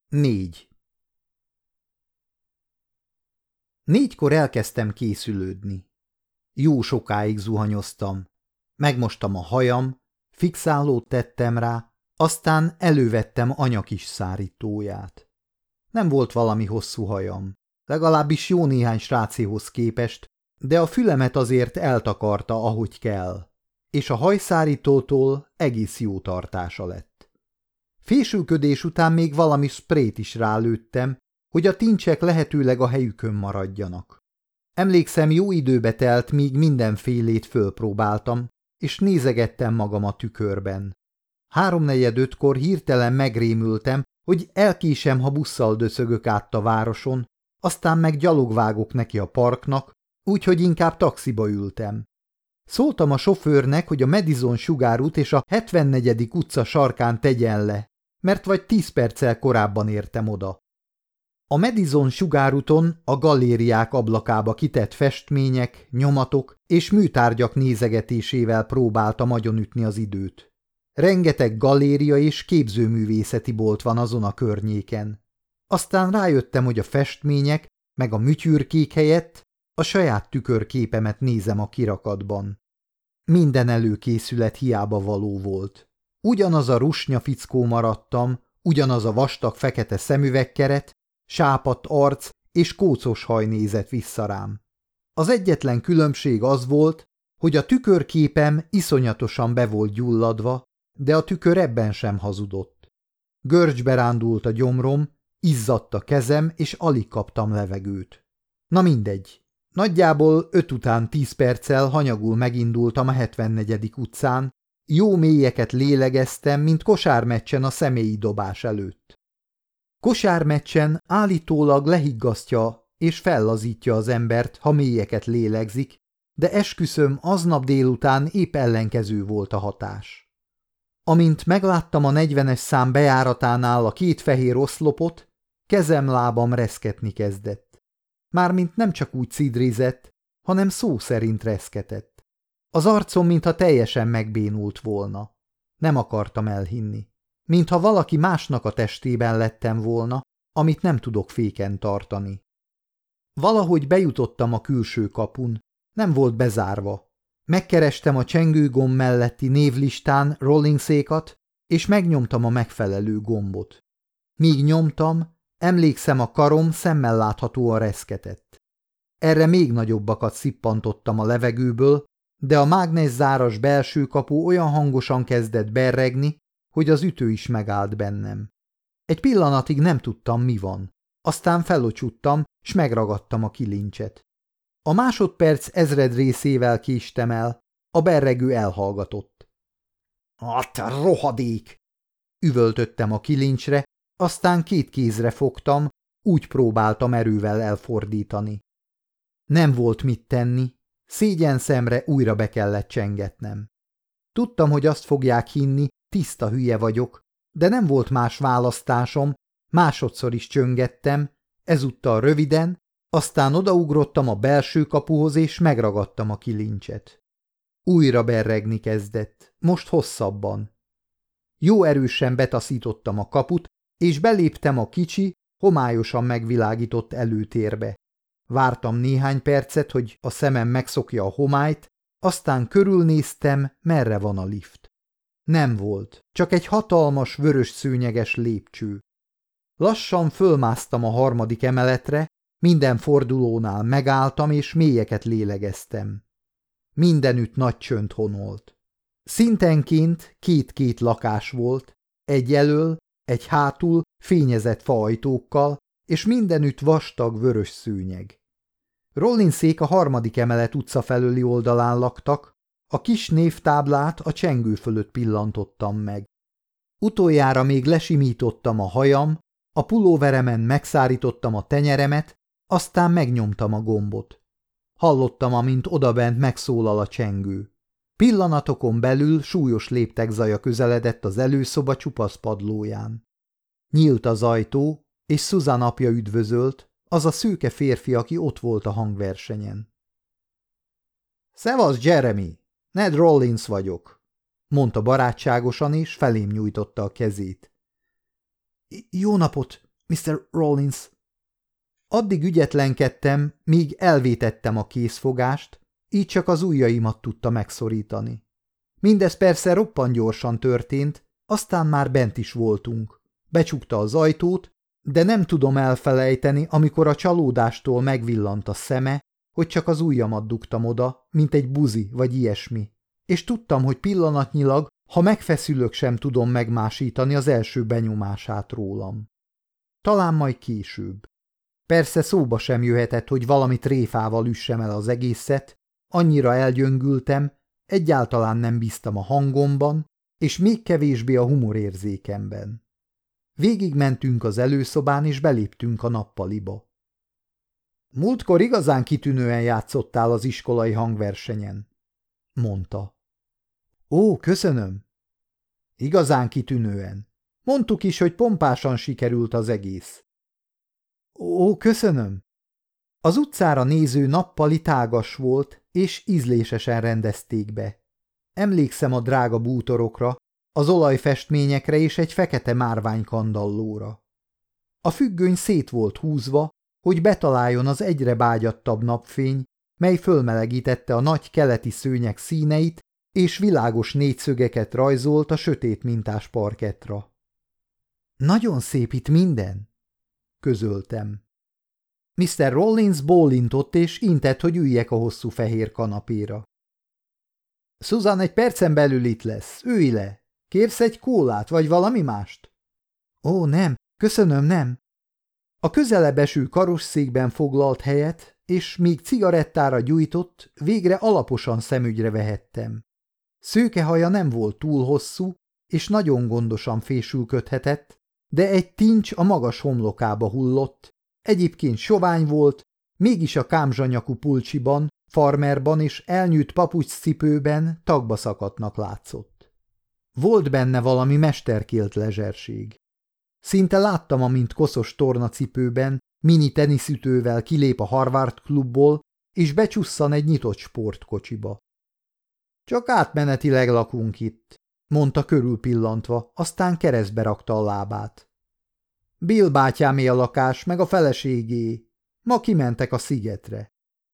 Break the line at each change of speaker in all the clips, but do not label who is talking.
4. 4-kor elkezdtem készülődni. Jó sokáig zuhanyoztam. Megmostam a hajam, fixálót tettem rá, aztán elővettem anya kis szárítóját. Nem volt valami hosszú hajam, legalábbis jó néhány srácéhoz képest, de a fülemet azért eltakarta, ahogy kell, és a hajszárítótól egész jó tartása lett. Fésülködés után még valami sprét is rálőttem, hogy a tincsek lehetőleg a helyükön maradjanak. Emlékszem, jó időbe telt, míg mindenfélét fölpróbáltam, és nézegettem magam a tükörben. 3:45-kor hirtelen megrémültem, hogy elkésem, ha busszal döszögök át a városon, aztán meg gyalogvágok neki a parknak, úgyhogy inkább taxiba ültem. Szóltam a sofőrnek, hogy a Madison sugárút és a 74. utca sarkán tegyen le, mert vagy 10 perccel korábban értem oda. A Madison sugárúton a galériák ablakába kitett festmények, nyomatok és műtárgyak nézegetésével próbáltam agyonütni az időt. Rengeteg galéria és képzőművészeti bolt van azon a környéken. Aztán rájöttem, hogy a festmények meg a műtyürkék helyett a saját tükörképemet nézem a kirakatban. Minden előkészület hiába való volt. Ugyanaz a rusnya fickó maradtam, ugyanaz a vastag fekete szemüvegkeret, sápadt arc és kócos haj nézett vissza rám. Az egyetlen különbség az volt, hogy a tükörképem iszonyatosan be volt gyulladva, de a tükör ebben sem hazudott. Görcsbe rándult a gyomrom, izzadt a kezem, és alig kaptam levegőt. Na mindegy. Nagyjából 5 után 10 perccel hanyagul megindultam a 74. utcán, jó mélyeket lélegeztem, mint kosármeccsen a személyi dobás előtt. Kosármeccsen állítólag lehiggasztja és fellazítja az embert, ha mélyeket lélegzik, de esküszöm, aznap délután épp ellenkező volt a hatás. Amint megláttam a 40-es szám bejáratánál a 2 fehér oszlopot, kezem-lábam reszketni kezdett. Mármint nem csak úgy cidrizett, hanem szó szerint reszketett. Az arcom mintha teljesen megbénult volna. Nem akartam elhinni. Mintha valaki másnak a testében lettem volna, amit nem tudok féken tartani. Valahogy bejutottam a külső kapun. Nem volt bezárva. Megkerestem a csengőgomb melletti névlistán Rollingsékat, és megnyomtam a megfelelő gombot. Míg nyomtam, emlékszem, a karom szemmel láthatóan reszketett. Erre még nagyobbakat szippantottam a levegőből, de a mágneszáras belső kapu olyan hangosan kezdett berregni, hogy az ütő is megállt bennem. Egy pillanatig nem tudtam, mi van. Aztán felocsuttam, s megragadtam a kilincset. A másodperc ezredrészével késtem el, a berregő elhallgatott. – Te rohadék! Üvöltöttem a kilincsre, aztán 2 kézre fogtam, úgy próbáltam erővel elfordítani. Nem volt mit tenni, szégyenszemre újra be kellett csengetnem. Tudtam, hogy azt fogják hinni, tiszta hülye vagyok, de nem volt más választásom, másodszor is csöngettem, ezúttal röviden, aztán odaugrottam a belső kapuhoz, és megragadtam a kilincset. Újra berregni kezdett, most hosszabban. Jó erősen betaszítottam a kaput, és beléptem a kicsi, homályosan megvilágított előtérbe. Vártam néhány percet, hogy a szemem megszokja a homályt, aztán körülnéztem, merre van a lift. Nem volt, csak egy hatalmas, vörös szőnyeges lépcső. Lassan fölmásztam a 3. emeletre, minden fordulónál megálltam, és mélyeket lélegeztem. Mindenütt nagy csönd honolt. Szintenként 2 lakás volt, egy elöl, egy hátul, fényezett faajtókkal, és mindenütt vastag vörös szőnyeg. Rollingsék a 3. emelet utca felőli oldalán laktak, a kis névtáblát a csengő fölött pillantottam meg. Utoljára még lesimítottam a hajam, a pulóveremen megszárítottam a tenyeremet, aztán megnyomtam a gombot. Hallottam, amint odabent megszólal a csengő. Pillanatokon belül súlyos léptek zaja közeledett az előszoba csupasz padlóján. Nyílt az ajtó, és Susan apja üdvözölt, az a szőke férfi, aki ott volt a hangversenyen. – Szevasz, Jeremy! Ned Rollins vagyok! – mondta barátságosan, és felém nyújtotta a kezét. – Jó napot! Mr. Rollins. Addig ügyetlenkedtem, míg elvétettem a készfogást, így csak az ujjaimat tudta megszorítani. Mindez persze roppant gyorsan történt, aztán már bent is voltunk. Becsukta az ajtót, de nem tudom elfelejteni, amikor a csalódástól megvillant a szeme, hogy csak az ujjamat dugtam oda, mint egy buzi vagy ilyesmi. És tudtam, hogy pillanatnyilag, ha megfeszülök, sem tudom megmásítani az első benyomását rólam. Talán majd később. Persze szóba sem jöhetett, hogy valami tréfával üssem el az egészet, annyira elgyöngültem, egyáltalán nem bíztam a hangomban, és még kevésbé a humorérzékemben. Végigmentünk az előszobán, és beléptünk a nappaliba. Múltkor igazán kitűnően játszottál az iskolai hangversenyen, mondta. Ó, köszönöm. Igazán kitűnően. Mondtuk is, hogy pompásan sikerült az egész. Ó, köszönöm. Az utcára néző nappali tágas volt, és ízlésesen rendezték be. Emlékszem a drága bútorokra, az olajfestményekre és egy fekete márványkandallóra. A függöny szét volt húzva, hogy betaláljon az egyre bágyattabb napfény, mely fölmelegítette a nagy keleti szőnyeg színeit, és világos négyszögeket rajzolt a sötét mintás parkettra. Nagyon szép itt minden, közöltem. Mr. Rollins bólintott és intett, hogy üljek a hosszú fehér kanapéra. Susan egy percen belül itt lesz, ülj le. Kérsz egy kólát, vagy valami mást? Ó, nem, köszönöm, nem. A közelebb eső karosszékben foglalt helyet, és míg cigarettára gyújtott, végre alaposan szemügyre vehettem. Szőke haja nem volt túl hosszú, és nagyon gondosan fésülködhetett, de egy tincs a magas homlokába hullott, egyébként sovány volt, mégis a kámzsanyakú pulcsiban, farmerban és elnyűjt papucscipőben tagba szakadtnak látszott. Volt benne valami mesterkélt lezserség. Szinte láttam, amint koszos tornacipőben, mini teniszütővel kilép a Harvard klubból, és becsusszan egy nyitott sportkocsiba. Csak átmenetileg lakunk itt, mondta körülpillantva, aztán keresztbe rakta a lábát. Bill bátyámé a lakás, meg a feleségé. Ma kimentek a szigetre.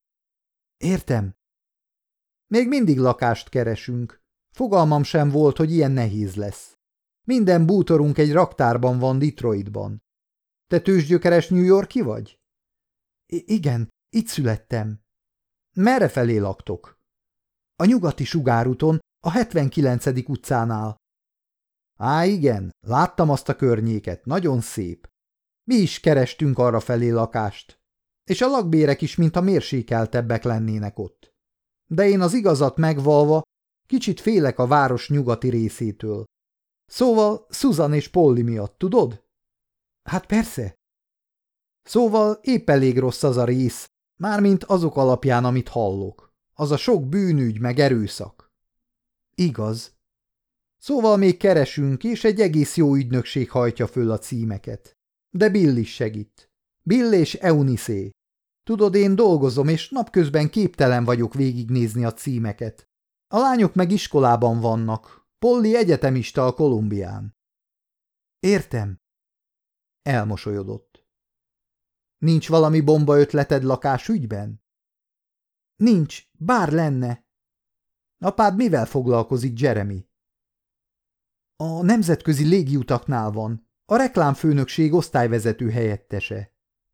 Értem. Még mindig lakást keresünk. Fogalmam sem volt, hogy ilyen nehéz lesz. Minden bútorunk egy raktárban van Detroitban. Te tőzsgyökeres New York-i vagy? Igen, itt születtem. Merre felé laktok? A nyugati sugárúton, a 79. utcánál. Á, igen, láttam azt a környéket, nagyon szép. Mi is kerestünk arra felé lakást, és a lakbérek is mintha mérsékeltebbek lennének ott. De én az igazat megvalva, kicsit félek a város nyugati részétől. Szóval Susan és Polly miatt, tudod? Hát persze. Szóval épp elég rossz az a rész, mármint azok alapján, amit hallok. Az a sok bűnügy meg erőszak. Igaz. Szóval még keresünk, és egy egész jó ügynökség hajtja föl a címeket. De Bill is segít. Bill és Eunice. Tudod, én dolgozom, és napközben képtelen vagyok végignézni a címeket. A lányok meg iskolában vannak. Polly egyetemista a Kolumbián. Értem. Elmosolyodott. Nincs valami bomba ötleted lakásügyben? Nincs, bár lenne. Apád mivel foglalkozik, Jeremy? A nemzetközi légiutaknál van, a reklámfőnökség osztályvezető helyettese.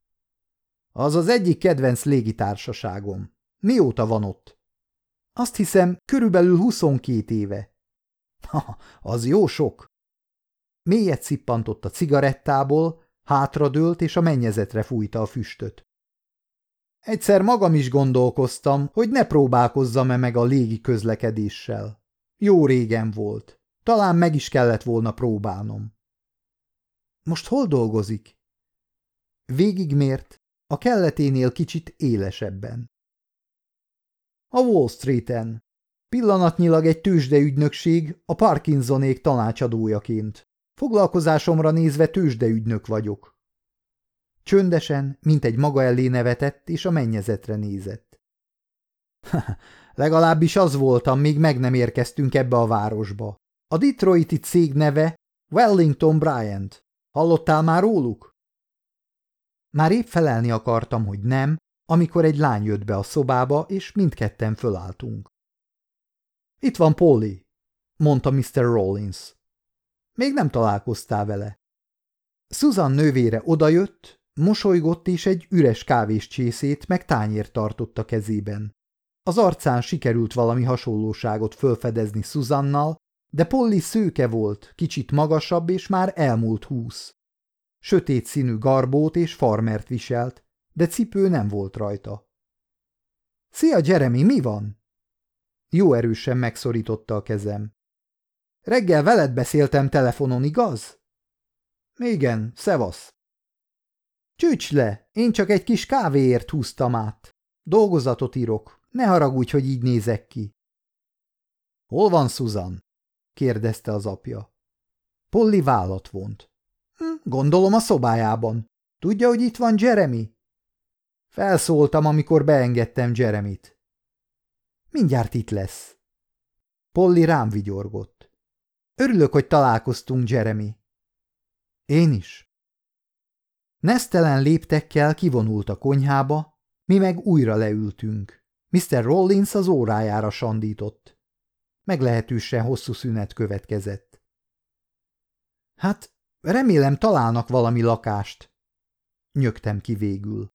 Az az egyik kedvenc légitársaságom. Mióta van ott? Azt hiszem, körülbelül 22 éve. Ha, az jó sok. Mélyet szippantott a cigarettából, hátradőlt és a mennyezetre fújta a füstöt. Egyszer magam is gondolkoztam, hogy ne próbálkozzam-e meg a légi közlekedéssel. Jó régen volt. Talán meg is kellett volna próbálnom. Most hol dolgozik? Végigmért, a kelleténél kicsit élesebben. A Wall Streeten. Pillanatnyilag egy tőzsdeügynökség, a Parkinsonék tanácsadójaként. Foglalkozásomra nézve tőzsdeügynök vagyok. Csöndesen, mint egy maga elé nevetett, és a mennyezetre nézett. Legalábbis az voltam, még meg nem érkeztünk ebbe a városba. A detroiti cég neve Wellington Bryant. Hallottál már róluk? Már épp felelni akartam, hogy nem, amikor egy lány jött be a szobába, és mindketten fölálltunk. Itt van Polly, mondta Mr. Rollins. Még nem találkoztál vele. Susan nővére odajött, mosolygott, és egy üres kávéscsészét meg tányért tartott a kezében. Az arcán sikerült valami hasonlóságot fölfedezni Susannal, de Polly szőke volt, kicsit magasabb, és már elmúlt 20. Sötét színű garbót és farmert viselt, de cipő nem volt rajta. – Szia, Jeremy, mi van? Jó erősen megszorította a kezem. – Reggel veled beszéltem telefonon, igaz? – Igen, szevasz. – Csücs le, én csak egy kis kávéért húztam át. Dolgozatot írok, ne haragudj, hogy így nézek ki. – Hol van Susan? – kérdezte az apja. Polly vállat vont. Gondolom a szobájában. Tudja, hogy itt van Jeremy? Felszóltam, amikor beengedtem Jeremyt. Mindjárt itt lesz. Polly rám vigyorgott. Örülök, hogy találkoztunk, Jeremy. Én is. Nesztelen léptekkel kivonult a konyhába, mi meg újra leültünk. Mr. Rollins az órájára sandított. Meglehetősen hosszú szünet következett. Hát, remélem találnak valami lakást. Nyögtem ki végül.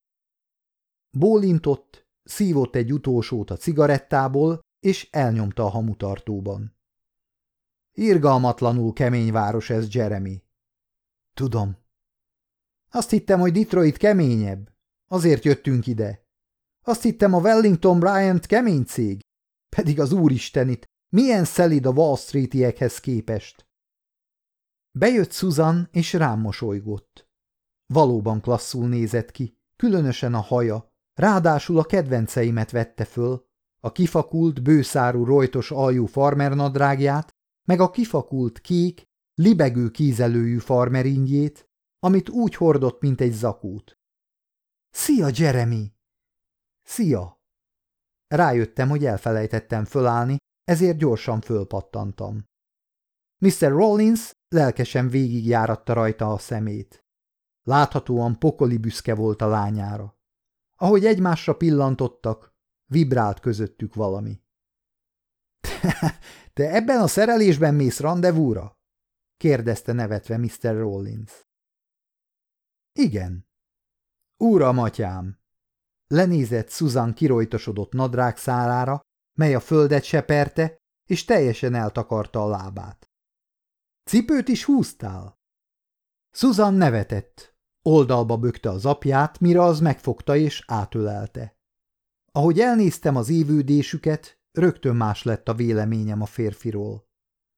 Bólintott, szívott egy utolsót a cigarettából, és elnyomta a hamutartóban. Irgalmatlanul kemény város ez, Jeremy. Tudom. Azt hittem, hogy Detroit keményebb. Azért jöttünk ide. Azt hittem, a Wellington Bryant kemény cég. Pedig az úristenit, milyen szelíd a Wall Streetiekhez képest. Bejött Susan, és rám mosolygott. Valóban klasszul nézett ki, különösen a haja, ráadásul a kedvenceimet vette föl, a kifakult, bőszárú, rojtos aljú farmernadrágját, meg a kifakult, kék, libegő kízelőjű farmeringjét, amit úgy hordott, mint egy zakót. Szia, Jeremy! Szia! Rájöttem, hogy elfelejtettem fölállni, ezért gyorsan fölpattantam. Mr. Rollins lelkesen végigjáratta rajta a szemét. Láthatóan pokoli büszke volt a lányára. Ahogy egymásra pillantottak, vibrált közöttük valami. – Te ebben a szerelésben mész randevúra? – kérdezte nevetve Mr. Rollins. – Igen. – Uram, atyám! Lenézett Susan kirojtosodott nadrágszálára, mely a földet seperte, és teljesen eltakarta a lábát. – Cipőt is húztál? Susan nevetett. Oldalba bökte az apját, mire az megfogta és átölelte. Ahogy elnéztem az évődésüket, rögtön más lett a véleményem a férfiról.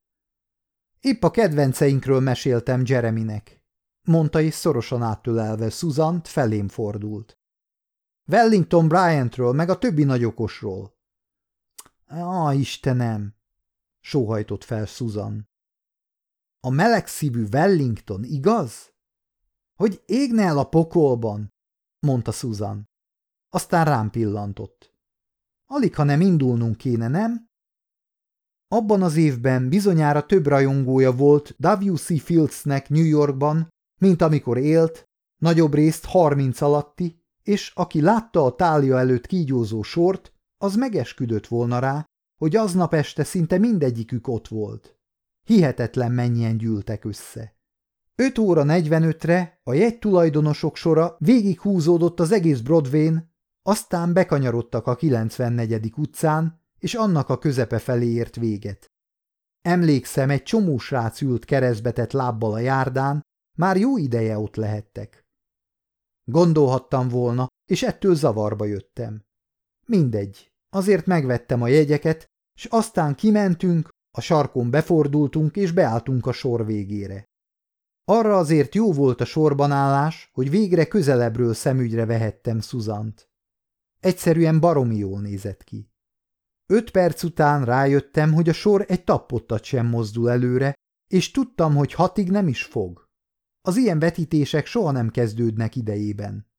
Épp a kedvenceinkről meséltem Jeremynek, mondta, és szorosan átölelve Susant felém fordult. Wellington Bryantről, meg a többi nagyokosról. Istenem! Sóhajtott fel Susan. A melegszívű Wellington, igaz? Hogy égne el a pokolban, mondta Susan. Aztán rám pillantott. Aligha nem indulnunk kéne, nem? Abban az évben bizonyára több rajongója volt W.C. Fieldsnek New Yorkban, mint amikor élt, nagyobb részt 30 alatti, és aki látta a tália előtt kígyózó sort, az megesküdött volna rá, hogy aznap este szinte mindegyikük ott volt. Hihetetlen mennyien gyűltek össze. 5 óra 45-re a jegytulajdonosok sora végighúzódott az egész Broadwayn, aztán bekanyarodtak a 94. utcán, és annak a közepe felé ért véget. Emlékszem, egy csomó srác ült keresztbetett lábbal a járdán, már jó ideje ott lehettek. Gondolhattam volna, és ettől zavarba jöttem. Mindegy, azért megvettem a jegyeket, és aztán kimentünk, a sarkon befordultunk, és beálltunk a sor végére. Arra azért jó volt a sorbanállás, hogy végre közelebbről szemügyre vehettem Susant. Egyszerűen baromi jól nézett ki. 5 perc után rájöttem, hogy a sor egy tappottat sem mozdul előre, és tudtam, hogy 6-ig nem is fog. Az ilyen vetítések soha nem kezdődnek idejében.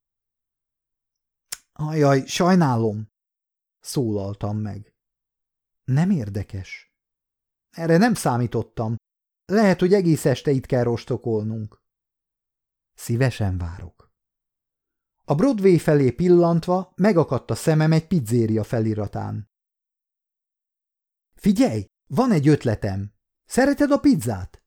Ajaj, sajnálom, szólaltam meg. Nem érdekes. Erre nem számítottam. Lehet, hogy egész este itt kell rostokolnunk. Szívesen várok. A Broadway felé pillantva megakadt a szemem egy pizzéria feliratán. Figyelj, van egy ötletem. Szereted a pizzát?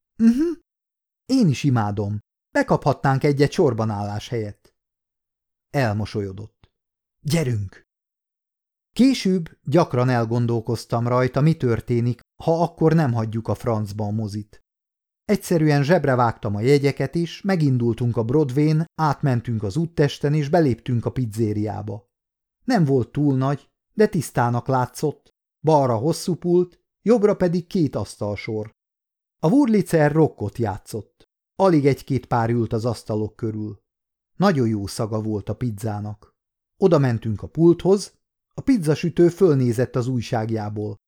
Én is imádom. Bekaphatnánk egyet sorbanállás helyett. Elmosolyodott. Gyerünk! Később gyakran elgondolkoztam rajta, mi történik, ha akkor nem hagyjuk a francba a mozit. Egyszerűen zsebre vágtam a jegyeket is, megindultunk a Broadwayn, átmentünk az úttesten és beléptünk a pizzériába. Nem volt túl nagy, de tisztának látszott, balra hosszú pult, jobbra pedig 2 asztalsor. A Wurlitzer rockot játszott. Alig 1-2 pár ült az asztalok körül. Nagyon jó szaga volt a pizzának. Oda mentünk a pulthoz, a pizzasütő fölnézett az újságjából.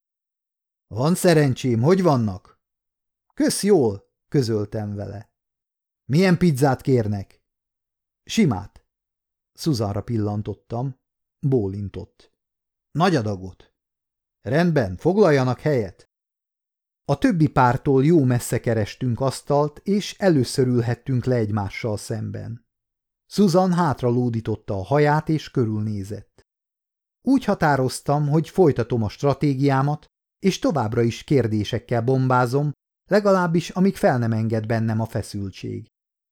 Van szerencsém, hogy vannak? Kösz jól, közöltem vele. Milyen pizzát kérnek? Simát. Susanra pillantottam, bólintott. Nagy adagot. Rendben, foglaljanak helyet. A többi pártól jó messze kerestünk asztalt, és először ülhettünk le egymással szemben. Susan hátra lódította a haját, és körülnézett. Úgy határoztam, hogy folytatom a stratégiámat, és továbbra is kérdésekkel bombázom, legalábbis amíg fel nem enged bennem a feszültség.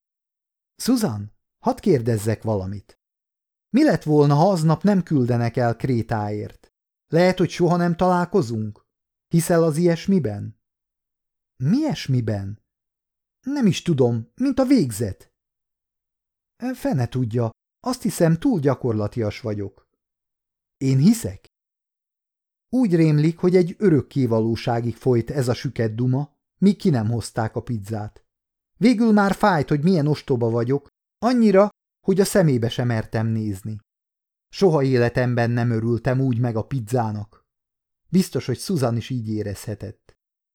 Susan, hadd kérdezzek valamit. Mi lett volna, ha aznap nem küldenek el Krétáért? Lehet, hogy soha nem találkozunk? Hiszel az ilyesmiben? Mi ilyesmiben? Nem is tudom, mint a végzet. Fene tudja, azt hiszem, túl gyakorlatias vagyok. Én hiszek? Úgy rémlik, hogy egy örökké valóságig folyt ez a süket duma, míg ki nem hozták a pizzát. Végül már fájt, hogy milyen ostoba vagyok, annyira, hogy a szemébe sem mertem nézni. Soha életemben nem örültem úgy meg a pizzának. Biztos, hogy Susan is így érezhetett.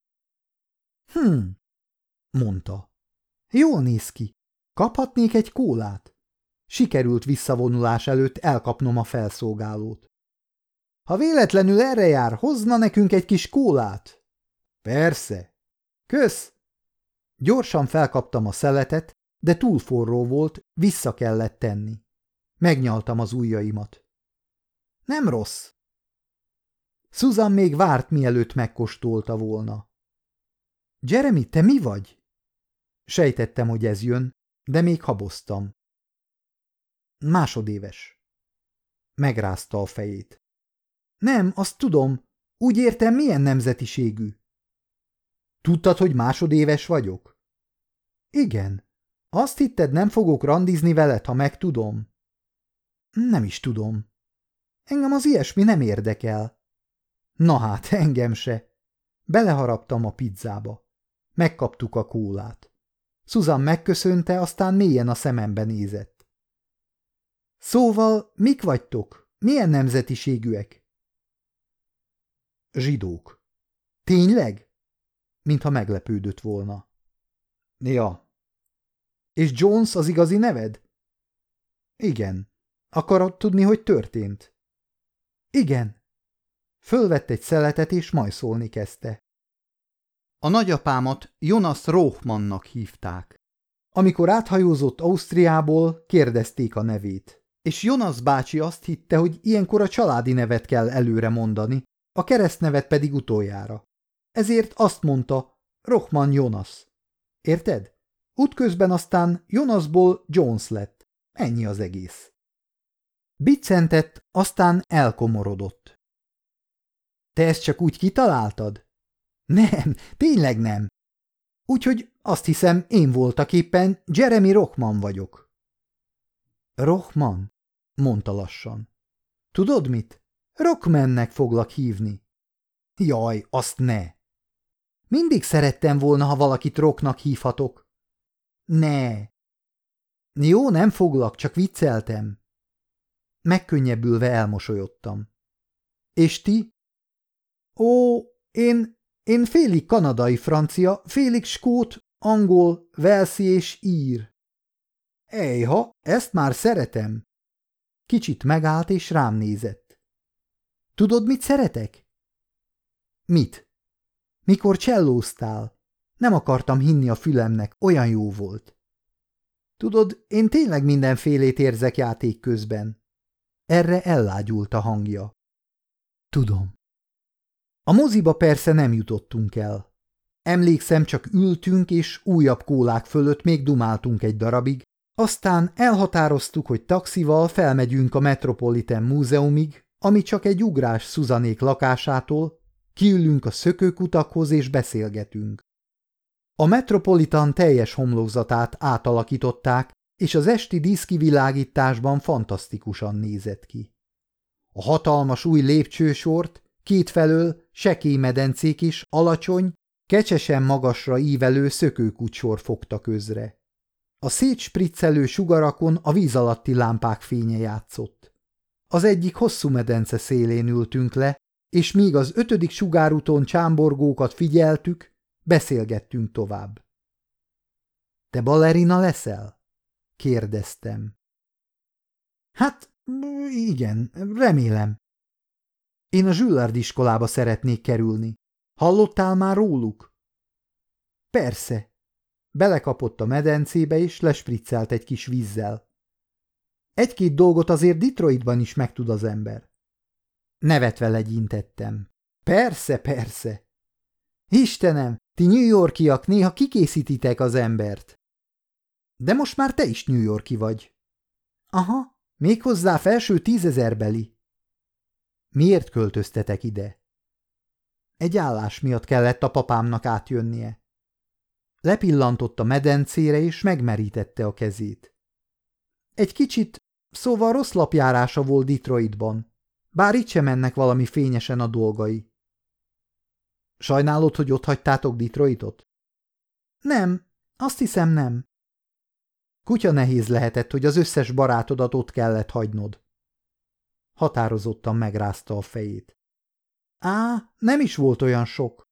Mondta. Jól néz ki. Kaphatnék egy kólát? Sikerült visszavonulás előtt elkapnom a felszolgálót. Ha véletlenül erre jár, hozna nekünk egy kis kólát? Persze. Kösz! Gyorsan felkaptam a szeletet, de túl forró volt, vissza kellett tenni. Megnyaltam az ujjaimat. Nem rossz. Susan még várt, mielőtt megkóstolta volna. Jeremy, te mi vagy? Sejtettem, hogy ez jön, de még haboztam. Másodéves. Megrázta a fejét. Nem, azt tudom. Úgy értem, milyen nemzetiségű. Tudtad, hogy másodéves vagyok? Igen. Azt hitted, nem fogok randizni veled, ha megtudom? Nem is tudom. Engem az ilyesmi nem érdekel. Na hát, engem se. Beleharaptam a pizzába. Megkaptuk a kólát. Susan megköszönte, aztán mélyen a szemembe nézett. Szóval, mik vagytok? Milyen nemzetiségűek? Zsidók. Tényleg? Mintha meglepődött volna. Ja. És Jones az igazi neved? Igen. Akarod tudni, hogy történt? Igen. Fölvett egy szeletet, és majszolni kezdte. A nagyapámat Jonas Rohmannnak hívták. Amikor áthajózott Ausztriából, kérdezték a nevét, és Jonas bácsi azt hitte, hogy ilyenkor a családi nevet kell előre mondani, a keresztnevet pedig utoljára. Ezért azt mondta, Rohmann Jonas. Érted? Útközben aztán Jonasból Jones lett. Ennyi az egész. Biccentett, aztán elkomorodott. Te ezt csak úgy kitaláltad? Nem, tényleg nem. Úgyhogy azt hiszem, én voltaképpen Jeremy Rohmann vagyok. Rohmann? Mondta lassan. Tudod mit? Rockmannek foglak hívni. Jaj, azt ne. Mindig szerettem volna, ha valakit Rocknak hívhatok. Ne. Jó, nem foglak, csak vicceltem. Megkönnyebbülve elmosolyodtam. És ti? Ó, én félig kanadai francia, félig skót, angol, velszi és ír. Ejha, ezt már szeretem. Kicsit megállt és rám nézett. Tudod, mit szeretek? Mit? Mikor csellóztál. Nem akartam hinni a fülemnek, olyan jó volt. Tudod, én tényleg mindenfélét érzek játék közben. Erre ellágyult a hangja. Tudom. A moziba persze nem jutottunk el. Emlékszem, csak ültünk, és újabb kólák fölött még dumáltunk egy darabig, aztán elhatároztuk, hogy taxival felmegyünk a Metropolitan Múzeumig, ami csak egy ugrás Suzanék lakásától, kiülünk a szökőkutakhoz és beszélgetünk. A Metropolitan teljes homlokzatát átalakították, és az esti díszkivilágításban fantasztikusan nézett ki. A hatalmas új lépcsősort kétfelől sekély medencék is alacsony, kecsesen magasra ívelő szökőkutsor fogta közre. A szétspriccelő sugarakon a víz alatti lámpák fénye játszott. Az egyik hosszú medence szélén ültünk le, és míg az 5. sugárúton csámborgókat figyeltük, beszélgettünk tovább. – Te balerina leszel? – kérdeztem. – Hát, igen, remélem. Én a Juilliard iskolába szeretnék kerülni. Hallottál már róluk? Persze. Belekapott a medencébe, és lespriccelt egy kis vízzel. Egy-két dolgot azért Detroitban is megtud az ember. Nevetve legyintettem. Persze, persze. Istenem, ti New Yorkiak néha kikészítitek az embert. De most már te is New Yorki vagy. Aha, méghozzá felső 10 000-beli. Miért költöztetek ide? Egy állás miatt kellett a papámnak átjönnie. Lepillantott a medencére, és megmerítette a kezét. Egy kicsit, szóval rossz lapjárása volt Detroitban, bár itt sem mennek valami fényesen a dolgai. Sajnálod, hogy ott hagytátok Detroitot? Nem, azt hiszem nem. Kutya nehéz lehetett, hogy az összes barátodat ott kellett hagynod. Határozottan megrázta a fejét. Á, nem is volt olyan sok.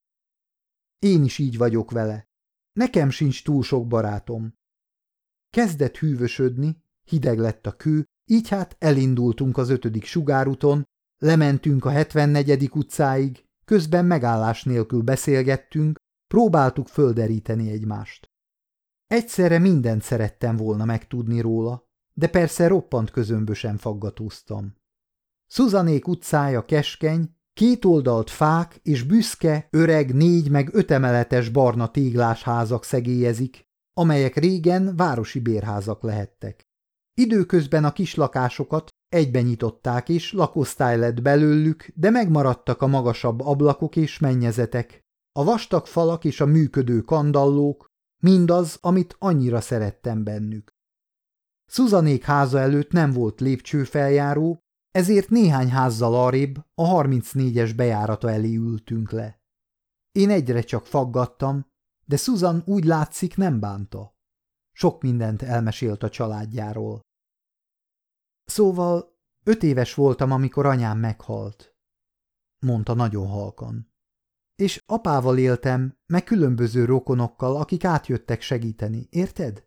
Én is így vagyok vele. Nekem sincs túl sok barátom. Kezdett hűvösödni, hideg lett a kő, így hát elindultunk az 5. sugárúton, lementünk a 74. utcáig, közben megállás nélkül beszélgettünk, próbáltuk földeríteni egymást. Egyszerre mindent szerettem volna megtudni róla, de persze roppant közömbösen faggatóztam. Suzanék utcája keskeny, kétoldalt fák és büszke, öreg 4 meg 5 emeletes barna téglás házak szegélyezik, amelyek régen városi bérházak lehettek. Időközben a kis lakásokat egyben nyitották és lakosztály lett belőlük, de megmaradtak a magasabb ablakok és mennyezetek, a vastag falak és a működő kandallók, mindaz, amit annyira szerettem bennük. Suzanék háza előtt nem volt lépcsőfeljáró, ezért néhány házzal arrébb a 34-es bejárata elé ültünk le. Én egyre csak faggattam, de Susan úgy látszik nem bánta. Sok mindent elmesélt a családjáról. Szóval 5 éves voltam, amikor anyám meghalt, mondta nagyon halkan. És apával éltem, meg különböző rokonokkal, akik átjöttek segíteni, érted?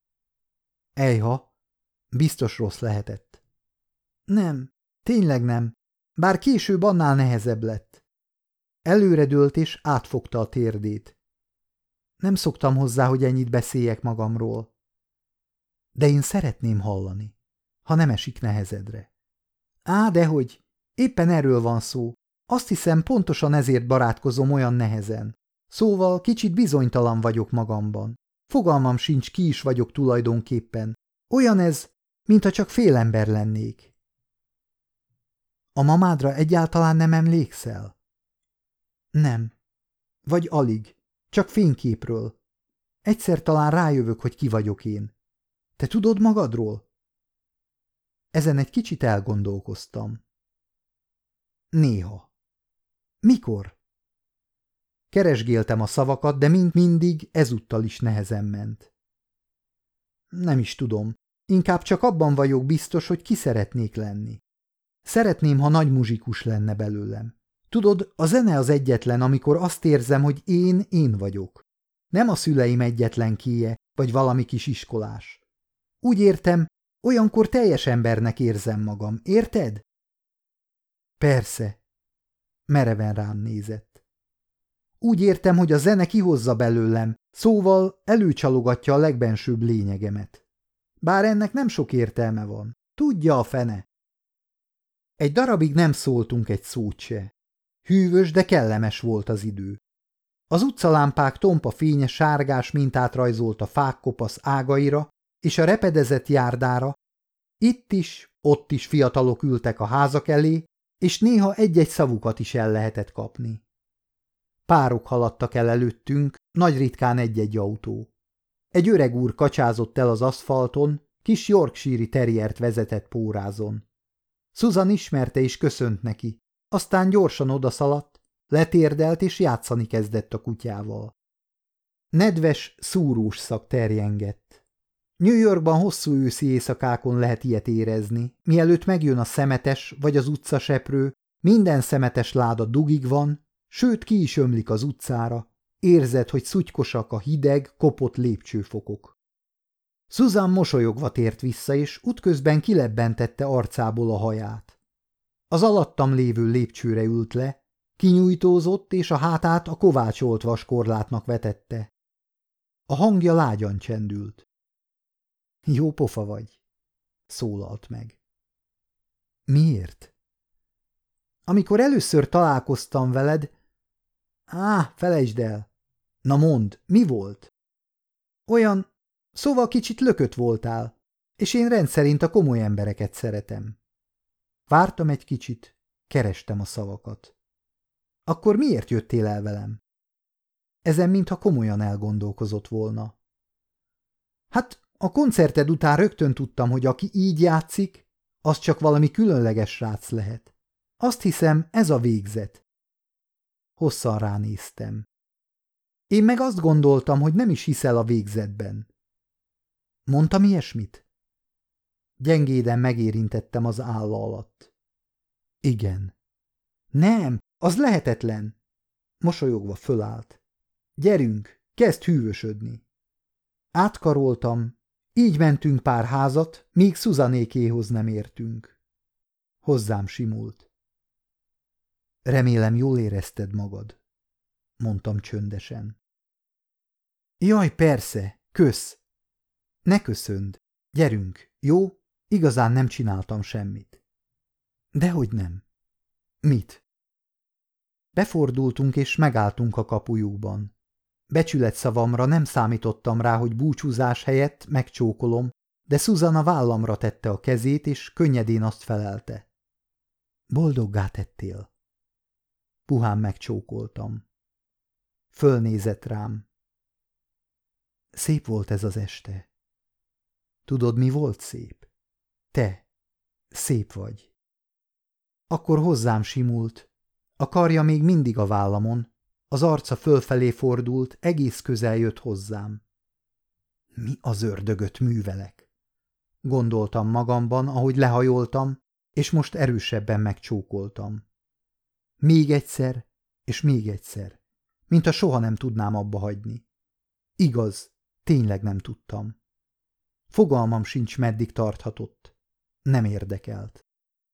Ejha, biztos rossz lehetett. Nem, tényleg nem, bár később annál nehezebb lett. Előredőlt és átfogta a térdét. Nem szoktam hozzá, hogy ennyit beszéljek magamról. De én szeretném hallani, ha nem esik nehezedre. Á, dehogy, éppen erről van szó. Azt hiszem, pontosan ezért barátkozom olyan nehezen. Szóval kicsit bizonytalan vagyok magamban. Fogalmam sincs, ki is vagyok tulajdonképpen. Olyan ez, mintha csak félember lennék. A mamádra egyáltalán nem emlékszel? Nem. Vagy alig. Csak fényképről. Egyszer talán rájövök, hogy ki vagyok én. Te tudod magadról? Ezen egy kicsit elgondolkoztam. Néha. Mikor? Keresgéltem a szavakat, de mint mindig ezúttal is nehezen ment. Nem is tudom. Inkább csak abban vagyok biztos, hogy ki szeretnék lenni. Szeretném, ha nagy muzsikus lenne belőlem. Tudod, a zene az egyetlen, amikor azt érzem, hogy én vagyok. Nem a szüleim egyetlen kéje, vagy valami kis iskolás. Úgy értem, olyankor teljes embernek érzem magam, érted? Persze. Mereven rám nézett. Úgy értem, hogy a zene kihozza belőlem, szóval előcsalogatja a legbensőbb lényegemet. bár ennek nem sok értelme van. Tudja a fene. Egy darabig nem szóltunk egy szót se. Hűvös, de kellemes volt az idő. Az utcalámpák tompa fénye sárgás mintát rajzolt a fák kopasz ágaira és a repedezett járdára. Itt is, ott is fiatalok ültek a házak elé, és néha egy-egy szavukat is el lehetett kapni. Párok haladtak el előttünk, nagy ritkán egy-egy autó. Egy öreg úr kacsázott el az aszfalton, kis Yorkshire-i terriert vezetett pórázon. Susan ismerte és köszönt neki, aztán gyorsan odaszaladt, letérdelt és játszani kezdett a kutyával. Nedves, szúrós szag terjengett. New Yorkban hosszú őszi éjszakákon lehet ilyet érezni, mielőtt megjön a szemetes vagy az utcaseprő, minden szemetes láda dugig van, sőt ki is ömlik az utcára, érzed, hogy szutykosak a hideg, kopott lépcsőfokok. Susan mosolyogva tért vissza, és útközben kilebbentette arcából a haját. Az alattam lévő lépcsőre ült le, kinyújtózott, és a hátát a kovácsolt vaskorlátnak vetette. A hangja lágyan csendült. Jó pofa vagy, szólalt meg. Miért? Amikor először találkoztam veled... felejtsd el. Na mondd, mi volt? Olyan, szóval kicsit lökött voltál, és én rendszerint a komoly embereket szeretem. Vártam egy kicsit, kerestem a szavakat. Akkor miért jöttél el velem? Ezen mintha komolyan elgondolkozott volna. Hát a koncerted után rögtön tudtam, hogy aki így játszik, az csak valami különleges srác lehet. Azt hiszem, ez a végzet. Hosszan ránéztem. Én meg azt gondoltam, hogy nem is hiszel a végzetben. Mondtam ilyesmit? Gyengéden megérintettem az álla alatt. Igen. Nem, az lehetetlen. Mosolyogva fölállt. Gyerünk, kezd hűvösödni. Átkaroltam, így mentünk pár házat, míg Susanékéhoz nem értünk. Hozzám simult. Remélem, jól érezted magad, mondtam csöndesen. Jaj, persze, kösz. Ne köszönd, gyerünk, jó? Igazán nem csináltam semmit. Dehogy nem. Mit? Befordultunk és megálltunk a kapujukban. Becsületszavamra nem számítottam rá, hogy búcsúzás helyett megcsókolom, de Susan a vállamra tette a kezét, és könnyedén azt felelte. Boldoggá tettél. Puhán megcsókoltam. Fölnézett rám. Szép volt ez az este. Tudod, mi volt szép? Te. Szép vagy. Akkor hozzám simult. A karja még mindig a vállamon, az arca fölfelé fordult, egész közel jött hozzám. Mi az ördögöt művelek? Gondoltam magamban, ahogy lehajoltam, és most erősebben megcsókoltam. Még egyszer, és még egyszer, mintha soha nem tudnám abba hagyni. Igaz, tényleg nem tudtam. Fogalmam sincs, meddig tarthatott. Nem érdekelt.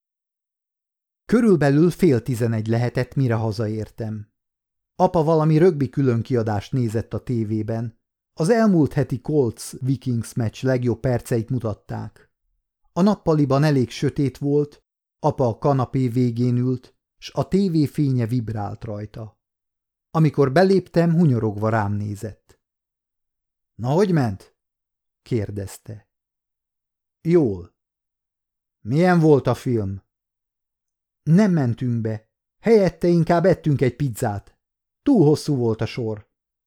Körülbelül 10:30 lehetett, mire hazaértem. Apa valami rögbi különkiadást nézett a tévében. Az elmúlt heti Colts-Vikings meccs legjobb perceit mutatták. A nappaliban elég sötét volt, apa a kanapé végén ült, s a tévé fénye vibrált rajta. Amikor beléptem, hunyorogva rám nézett. – Na, hogy ment? – kérdezte. – Jól. – Milyen volt a film? – Nem mentünk be. Helyette inkább ettünk egy pizzát. Túl hosszú volt a sor.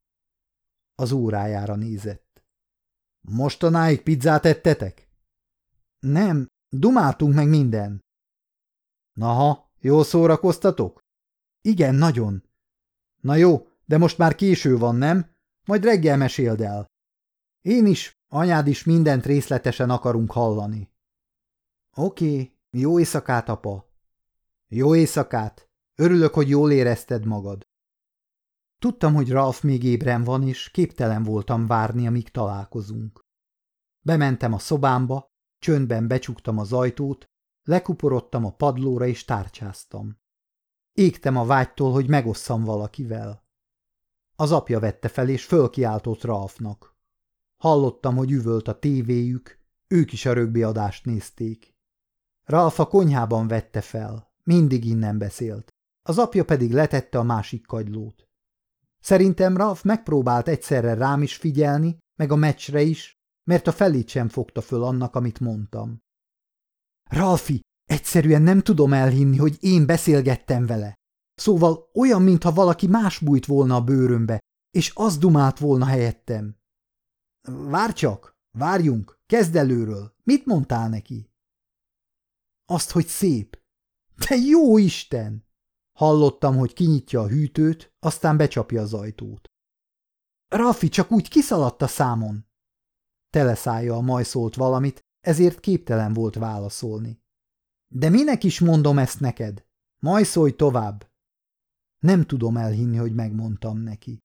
Az órájára nézett. – Mostanáig pizzát ettetek? – Nem, dumáltunk meg minden. – Naha, jól szórakoztatok? – Igen, nagyon. – Na jó, de most már késő van, nem? Majd reggel meséld el. Én is, anyád is mindent részletesen akarunk hallani. – Oké, jó éjszakát, apa. – Jó éjszakát. Örülök, hogy jól érezted magad. Tudtam, hogy Ralph még ébren van, és képtelen voltam várni, amíg találkozunk. Bementem a szobámba, csöndben becsuktam az ajtót, lekuporodtam a padlóra és tárcsáztam. Égtem a vágytól, hogy megosszam valakivel. Az apja vette fel, és fölkiáltott Ralphnak. Hallottam, hogy üvölt a tévéjük, Ők is a rögbiadást nézték. Ralph a konyhában vette fel, mindig innen beszélt. Az apja pedig letette a másik kagylót. Szerintem Ralph megpróbált egyszerre rám is figyelni, meg a meccsre is, mert a felét sem fogta föl annak, amit mondtam. Ralphie, egyszerűen nem tudom elhinni, hogy én beszélgettem vele. Szóval olyan, mintha valaki más bújt volna a bőrömbe, és az dumált volna helyettem. Várj csak, várjunk, kezd előről. Mit mondtál neki? Azt, hogy szép. Te jó Isten! Hallottam, hogy kinyitja a hűtőt, aztán becsapja az ajtót. Ralphie csak úgy kiszaladt a számon. Teleszájjal majszolt valamit, ezért képtelen volt válaszolni. De minek is mondom ezt neked? Majszolj tovább. Nem tudom elhinni, hogy megmondtam neki.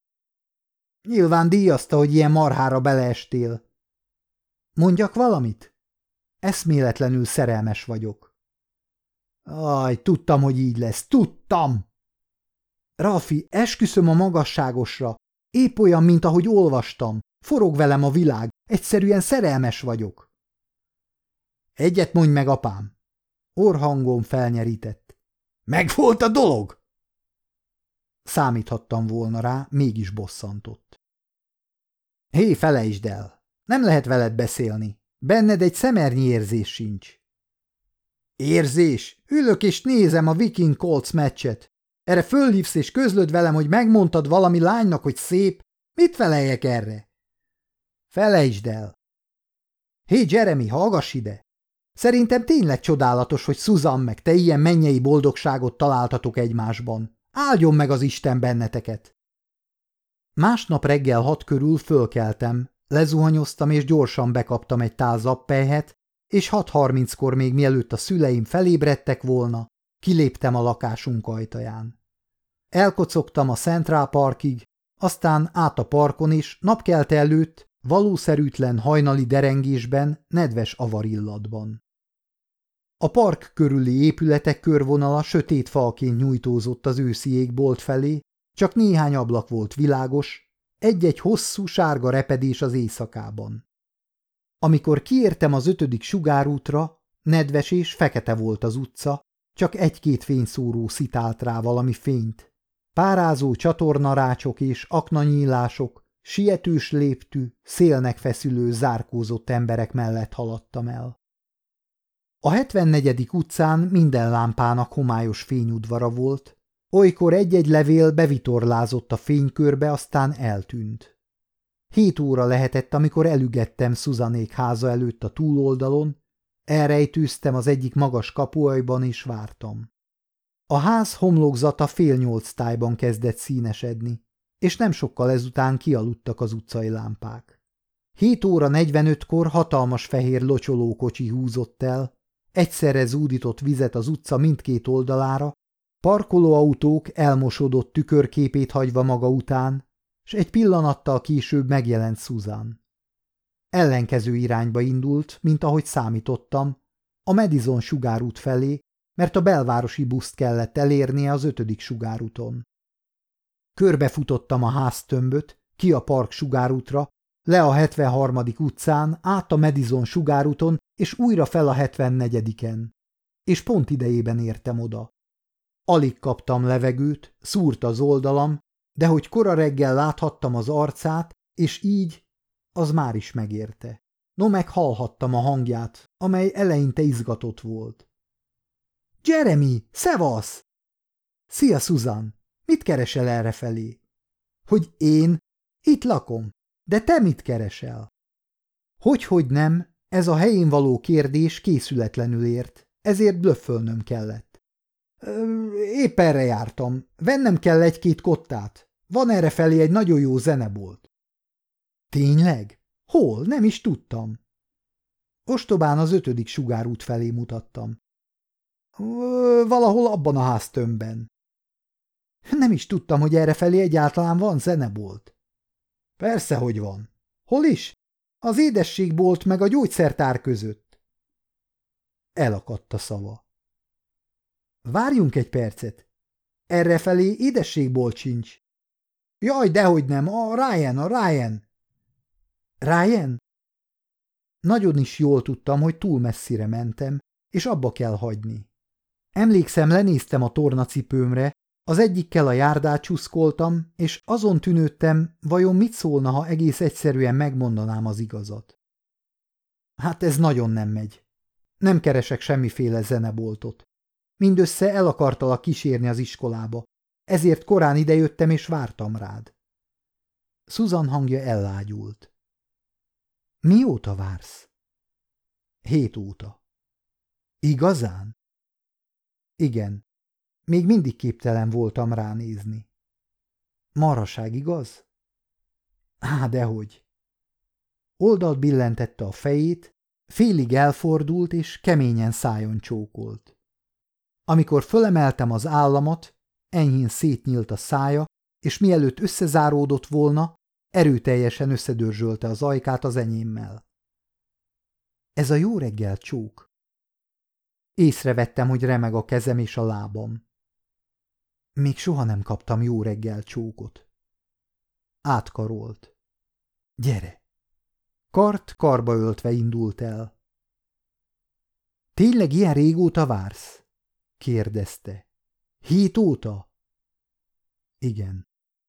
Nyilván díjazta, hogy ilyen marhára beleestél. Mondjak valamit? Eszméletlenül szerelmes vagyok. Aj, tudtam, hogy így lesz, tudtam! Ralphie, esküszöm a magasságosra, épp olyan, mint ahogy olvastam. Forog velem a világ, egyszerűen szerelmes vagyok. Egyet mondj meg, apám! Orrhangom felnyerített. Megvolt a dolog! Számíthattam volna rá, mégis bosszantott. Hé, felejtsd el! Nem lehet veled beszélni. Benned egy szemernyi érzés sincs. Érzés? Ülök és nézem a Viking Colts meccset. Erre fölhívsz és közlöd velem, hogy megmondtad valami lánynak, hogy szép. Mit feleljek erre? Felejtsd el! Hé, Jeremy, hallgass ide! Szerintem tényleg csodálatos, hogy Susan meg te ilyen mennyei boldogságot találtatok egymásban. Áldjon meg az Isten benneteket! Másnap reggel 6 körül fölkeltem, lezuhanyoztam és gyorsan bekaptam egy tál zappelyhet, és 6:30-kor még mielőtt a szüleim felébredtek volna, kiléptem a lakásunk ajtaján. Elkocogtam a Central Parkig, aztán át a parkon is, napkelte előtt, valószerűtlen hajnali derengésben, nedves avarillatban. A park körüli épületek körvonala sötét falként nyújtózott az őszi égbolt felé, csak néhány ablak volt világos, egy-egy hosszú sárga repedés az éjszakában. Amikor kiértem az 5. sugárútra, nedves és fekete volt az utca, csak egy-két fényszóró szitált rá valami fényt. Párázó csatornarácsok és aknanyílások, sietős léptű, szélnek feszülő, zárkózott emberek mellett haladtam el. A 74. utcán minden lámpának homályos fényudvara volt, olykor egy-egy levél bevitorlázott a fénykörbe, aztán eltűnt. 7 óra lehetett, amikor elügettem Susanék háza előtt a túloldalon, elrejtőztem az egyik magas kapuajban és vártam. A ház homlokzata 7:30 tájban kezdett színesedni, és nem sokkal ezután kialudtak az utcai lámpák. 7:45-kor hatalmas fehér locsolókocsi húzott el, egyszerre zúdított vizet az utca mindkét oldalára, parkolóautók elmosodott tükörképét hagyva maga után, s egy pillanattal később megjelent Susan. Ellenkező irányba indult, mint ahogy számítottam, a Madison sugárút felé, mert a belvárosi buszt kellett elérnie az 5. sugárúton. Körbefutottam a háztömböt, ki a park sugárútra, le a 73. utcán, át a Madison sugárúton, és újra fel a 74-en. És pont idejében értem oda. Alig kaptam levegőt, szúrt az oldalam, de hogy kora reggel láthattam az arcát, és így, az már is megérte. No, meg hallhattam a hangját, amely eleinte izgatott volt. Jeremy, szevasz! Szia, Susan! Mit keresel errefelé? Hogy én? Itt lakom. De te mit keresel? Hogy nem, ez a helyén való kérdés készületlenül ért, ezért blöffölnöm kellett. Épp erre jártam. Vennem kell egy-két kottát. Van errefelé egy nagyon jó zenebolt. Tényleg? Hol? Nem is tudtam. Ostobán az 5. sugárút felé mutattam. Valahol abban a háztömbben. Nem is tudtam, hogy errefelé egyáltalán van zenebolt. Persze, hogy van. Hol is? Az édességbolt meg a gyógyszertár között. Elakadt a szava. Várjunk egy percet. Errefelé édességbolt sincs. Jaj, dehogy nem, a Ryan. Ryan? Nagyon is jól tudtam, hogy túl messzire mentem, és abba kell hagyni. Emlékszem, lenéztem a tornacipőmre, az egyikkel a járdát csuszkoltam, és azon tűnődtem, vajon mit szólna, ha egész egyszerűen megmondanám az igazat. Hát ez nagyon nem megy. Nem keresek semmiféle zeneboltot. Mindössze el akartalak kísérni az iskolába, ezért korán idejöttem és vártam rád. Susan hangja ellágyult. Mióta vársz? 7 óta. Igazán? Igen. Még mindig képtelen voltam ránézni. Maraság, igaz? Á, dehogy. Oldalt billentette a fejét, félig elfordult és keményen szájon csókolt. Amikor fölemeltem az államat, enyhén szétnyílt a szája, és mielőtt összezáródott volna, erőteljesen összedörzsölte az ajkát az enyémmel. Ez a jó reggel csók. Észrevettem, hogy remeg a kezem és a lábam. Még soha nem kaptam jó reggel csókot. Átkarolt. Gyere! Kart karba öltve indult el. Tényleg ilyen régóta vársz? Kérdezte. 7 óta? Igen.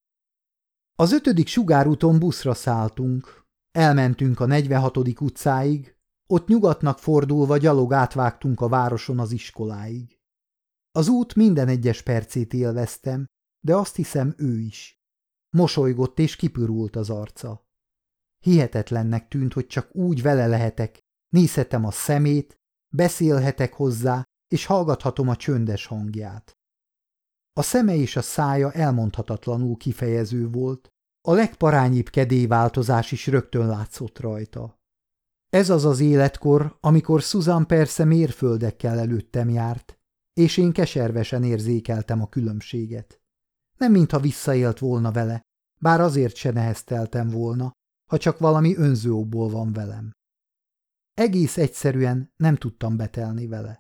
Az 5. sugárúton buszra szálltunk. Elmentünk a 46. utcáig, ott nyugatnak fordulva gyalog átvágtunk a városon az iskoláig. Az út minden egyes percét élveztem, de azt hiszem ő is. Mosolygott és kipürult az arca. Hihetetlennek tűnt, hogy csak úgy vele lehetek, nézhetem a szemét, beszélhetek hozzá, és hallgathatom a csöndes hangját. A szeme és a szája elmondhatatlanul kifejező volt, a legparányibb kedélyváltozás is rögtön látszott rajta. Ez az az életkor, amikor Susan persze mérföldekkel előttem járt, és én keservesen érzékeltem a különbséget. Nem mintha visszaélt volna vele, bár azért se nehezteltem volna, ha csak valami önző okból van velem. Egész egyszerűen nem tudtam betelni vele.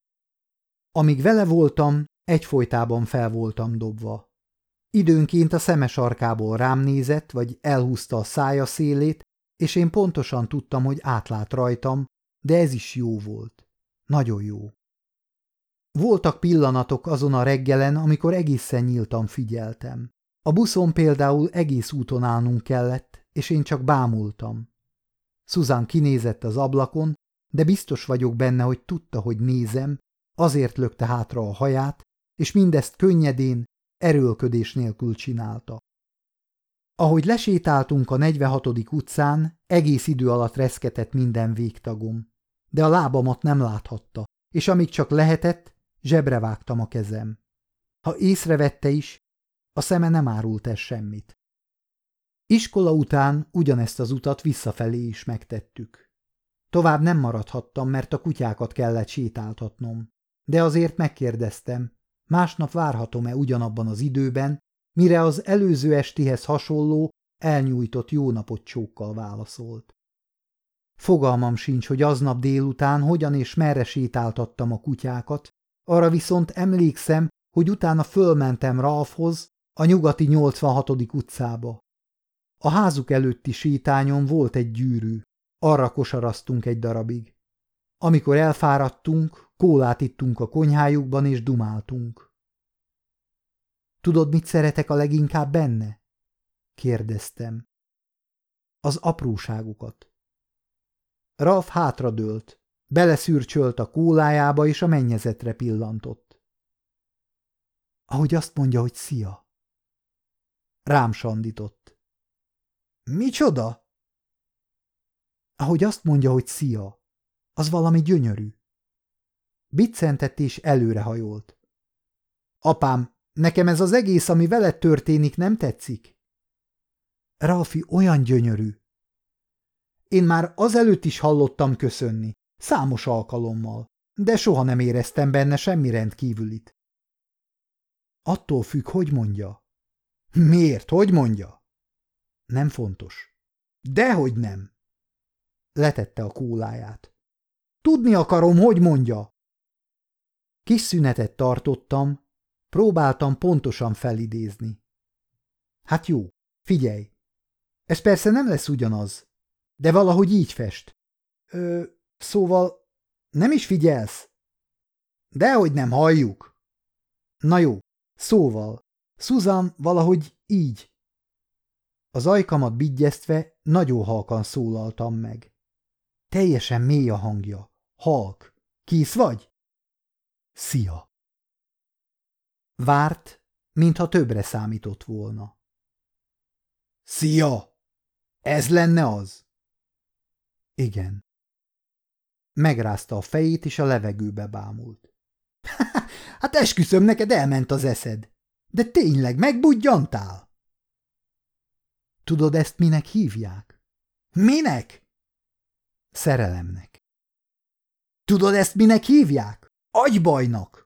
Amíg vele voltam, egyfolytában fel voltam dobva. Időnként a szeme sarkából rám nézett, vagy elhúzta a szája szélét, és én pontosan tudtam, hogy átlát rajtam, de ez is jó volt. Nagyon jó. Voltak pillanatok azon a reggelen, amikor egészen nyíltan figyeltem. A buszon például egész úton állnunk kellett, és én csak bámultam. Susan kinézett az ablakon, de biztos vagyok benne, hogy tudta, hogy nézem, azért lökte hátra a haját, és mindezt könnyedén, erőlködés nélkül csinálta. Ahogy lesétáltunk a 46. utcán, egész idő alatt reszketett minden végtagom, de a lábamat nem láthatta, és amíg csak lehetett, zsebre vágtam a kezem. Ha észrevette is, a szeme nem árult el semmit. Iskola után ugyanezt az utat visszafelé is megtettük. Tovább nem maradhattam, mert a kutyákat kellett sétáltatnom, de azért megkérdeztem, másnap várhatom-e ugyanabban az időben, mire az előző estihez hasonló, elnyújtott jó napot csókkal válaszolt. Fogalmam sincs, hogy aznap délután hogyan és merre sétáltattam a kutyákat, arra viszont emlékszem, hogy utána fölmentem Ralphhoz, a nyugati 86. utcába. A házuk előtti sétányon volt egy gyűrű, arra kosaraztunk egy darabig. Amikor elfáradtunk, kólát ittunk a konyhájukban és dumáltunk. Tudod, mit szeretek a leginkább benne? Kérdeztem. Az apróságokat. Ralph hátradőlt, beleszürcsölt a kólájába és a mennyezetre pillantott. Ahogy azt mondja, hogy szia. Rám sandított. Micsoda? Ahogy azt mondja, hogy szia, az valami gyönyörű. Biccentett és előrehajolt. Apám, nekem ez az egész, ami veled történik, nem tetszik? Ralfi olyan gyönyörű. Én már azelőtt is hallottam köszönni, számos alkalommal, de soha nem éreztem benne semmi rendkívülit. Attól függ, hogy mondja. Miért, hogy mondja? Nem fontos. Dehogy nem. Letette a kóláját. Tudni akarom, hogy mondja. Kis szünetet tartottam, próbáltam pontosan felidézni. Hát jó, figyelj. Ez persze nem lesz ugyanaz, de valahogy így fest. Szóval nem is figyelsz? Dehogy nem halljuk. Na jó, szóval, Susan valahogy így. Az ajkamat bigyeztve nagyon halkan szólaltam meg. Teljesen mély a hangja. Halk. Kész vagy? Szia. Várt, mintha többre számított volna. Szia! Ez lenne az? Igen. Megrázta a fejét, és a levegőbe bámult. Hát esküszöm, neked elment az eszed. De tényleg megbudjantál? Tudod, ezt minek hívják? Minek? Szerelemnek. Tudod, ezt minek hívják? Agybajnak!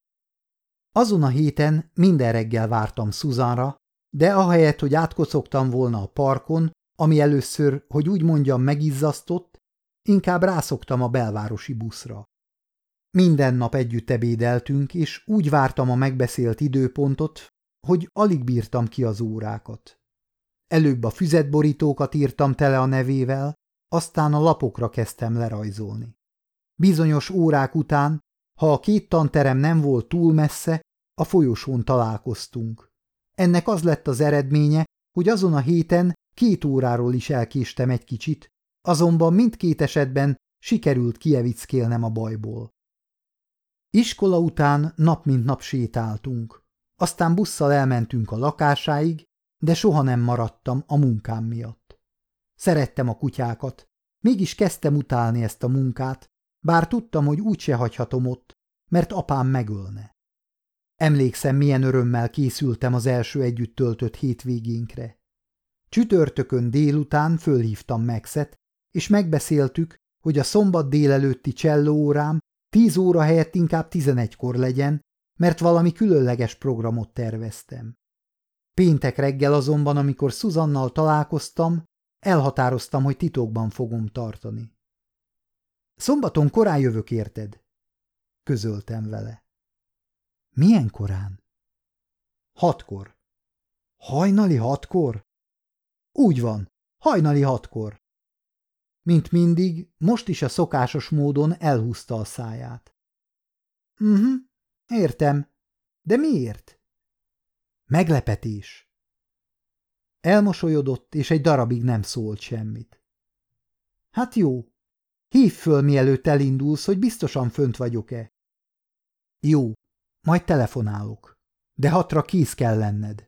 Azon a héten minden reggel vártam Susanra, de ahelyett, hogy átkocogtam volna a parkon, ami először, hogy úgy mondjam, megizzasztott, inkább rászoktam a belvárosi buszra. Minden nap együtt ebédeltünk, és úgy vártam a megbeszélt időpontot, hogy alig bírtam ki az órákat. Előbb a füzetborítókat írtam tele a nevével, aztán a lapokra kezdtem lerajzolni. Bizonyos órák után, ha a két tanterem nem volt túl messze, a folyosón találkoztunk. Ennek az lett az eredménye, hogy azon a héten 2 óráról is elkéstem egy kicsit, azonban mindkét esetben sikerült kievickélnem a bajból. Iskola után nap mint nap sétáltunk. Aztán busszal elmentünk a lakásáig, de soha nem maradtam a munkám miatt. Szerettem a kutyákat, mégis kezdtem utálni ezt a munkát, bár tudtam, hogy úgyse hagyhatom ott, mert apám megölne. Emlékszem, milyen örömmel készültem az első együtt töltött hétvégénkre. Csütörtökön délután fölhívtam Maxet, és megbeszéltük, hogy a szombat délelőtti csellóórám 10 óra helyett inkább 11-kor legyen, mert valami különleges programot terveztem. Péntek reggel azonban, amikor Susannal találkoztam, elhatároztam, hogy titokban fogom tartani. Szombaton korán jövök, érted? Közöltem vele. Milyen korán? 6-kor. Hajnali 6-kor? Úgy van, hajnali 6-kor. Mint mindig, most is a szokásos módon elhúzta a száját. Értem. De miért? Meglepetés. Elmosolyodott, és egy darabig nem szólt semmit. Hát jó. Hívd föl, mielőtt elindulsz, hogy biztosan fönt vagyok-e. Jó, majd telefonálok, de 6-ra kész kell lenned.